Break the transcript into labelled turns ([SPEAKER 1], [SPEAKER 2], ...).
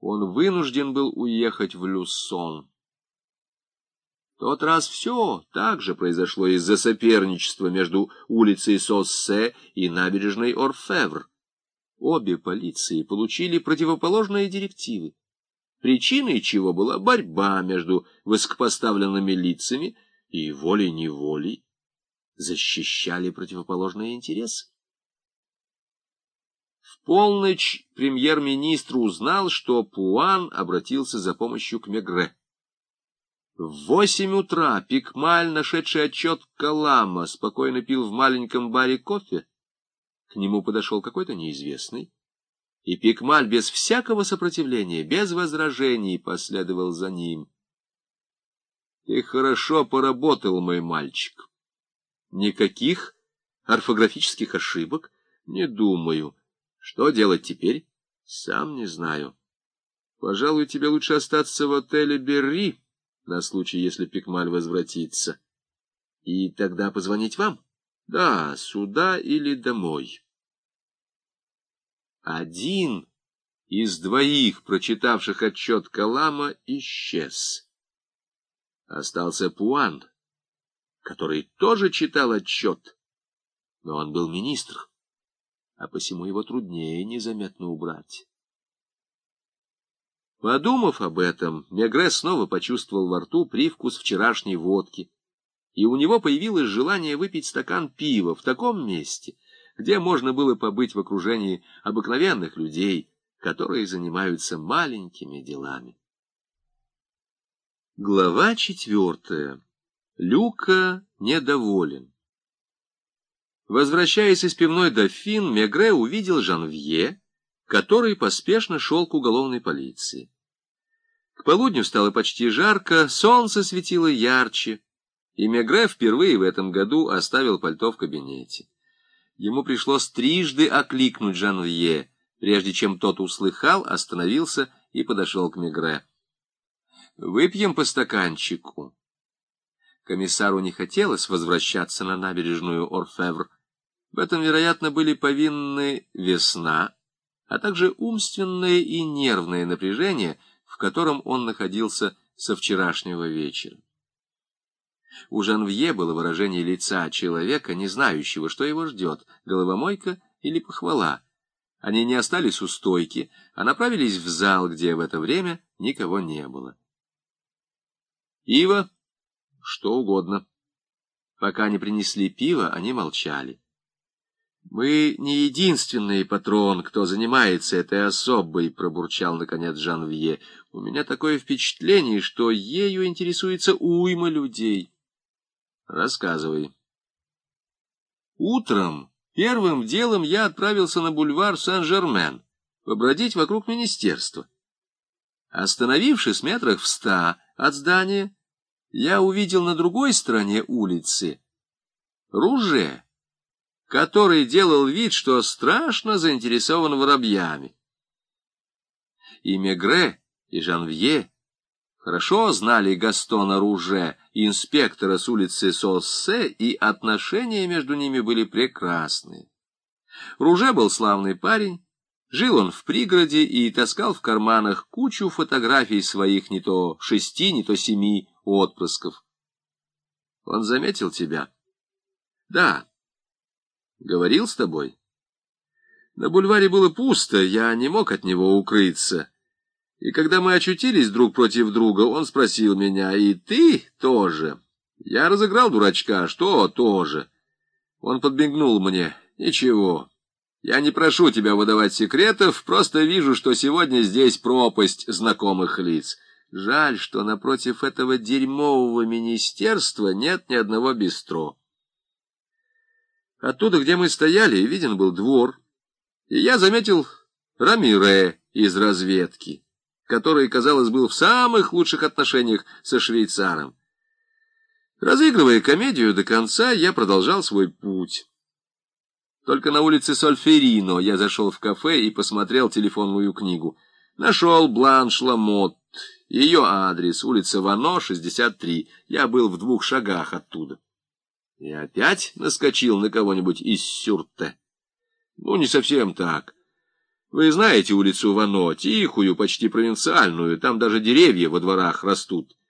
[SPEAKER 1] он вынужден был уехать в Люссон. В тот раз все так же произошло из-за соперничества между улицей Соссе и набережной Орфевр. Обе полиции получили противоположные директивы, причиной чего была борьба между высокопоставленными лицами и волей-неволей защищали противоположные интересы. В полночь премьер-министр узнал, что Пуан обратился за помощью к Мегре. В 8 утра Пикмаль, нашедший отчет Калама, спокойно пил в маленьком баре кофе. К нему подошел какой-то неизвестный, и Пикмаль без всякого сопротивления, без возражений последовал за ним. — Ты хорошо поработал, мой мальчик. Никаких орфографических ошибок? Не думаю. Что делать теперь? Сам не знаю. Пожалуй, тебе лучше остаться в отеле Берри, на случай, если Пикмаль возвратится. И тогда позвонить вам? Да, сюда или домой. Один из двоих, прочитавших отчет Калама, исчез. Остался Пуан, который тоже читал отчет, но он был министр, а посему его труднее незаметно убрать. Подумав об этом, Мегре снова почувствовал во рту привкус вчерашней водки, и у него появилось желание выпить стакан пива в таком месте, где можно было побыть в окружении обыкновенных людей, которые занимаются маленькими делами. Глава 4. Люка недоволен. Возвращаясь из пивной «Дофин», Мегре увидел Жанвье, который поспешно шел к уголовной полиции. К полудню стало почти жарко, солнце светило ярче, и Мегре впервые в этом году оставил пальто в кабинете. Ему пришлось трижды окликнуть Жанвье, прежде чем тот услыхал, остановился и подошел к Мегре. «Выпьем по стаканчику». Комиссару не хотелось возвращаться на набережную Орфевр. В этом, вероятно, были повинны весна, а также умственное и нервное напряжение, в котором он находился со вчерашнего вечера. У Жанвье было выражение лица человека, не знающего, что его ждет, головомойка или похвала. Они не остались у стойки, а направились в зал, где в это время никого не было. «Пиво? Что угодно». Пока не принесли пиво, они молчали. «Мы не единственный патрон, кто занимается этой особой», — пробурчал, наконец, Жанвье. «У меня такое впечатление, что ею интересуется уйма людей». «Рассказывай». «Утром первым делом я отправился на бульвар Сен-Жермен, побродить вокруг министерства. Остановившись метрах в 100 от здания, я увидел на другой стороне улицы Руже, который делал вид, что страшно заинтересован воробьями. И Мегре, и Жанвье хорошо знали Гастона Руже, инспектора с улицы Соссе, и отношения между ними были прекрасные. Руже был славный парень, жил он в пригороде и таскал в карманах кучу фотографий своих не то 6, не то 7 отпрысков. Он заметил тебя? Да. Говорил с тобой? На бульваре было пусто, я не мог от него укрыться. И когда мы очутились друг против друга, он спросил меня: «И ты тоже?» Я разыграл дурачка: «Что тоже?» Он подмигнул мне: «Ничего, я не прошу тебя выдавать секретов, просто вижу, что сегодня здесь пропасть знакомых лиц. Жаль, что напротив этого дерьмового министерства нет ни одного бистро». Оттуда, где мы стояли, виден был двор, и я заметил Рамире из разведки, который, казалось, был в самых лучших отношениях со швейцаром. Разыгрывая комедию до конца, я продолжал свой путь. Только на улице Сольферино я зашел в кафе и посмотрел телефонную книгу. Нашел Бланш Ламотт, ее адрес, улица Вано, 63. Я был в 2 шагах оттуда. И опять наскочил на кого-нибудь из Сюрте. Ну, не совсем так. Вы знаете улицу Вано, тихую, почти провинциальную, там даже деревья во дворах растут.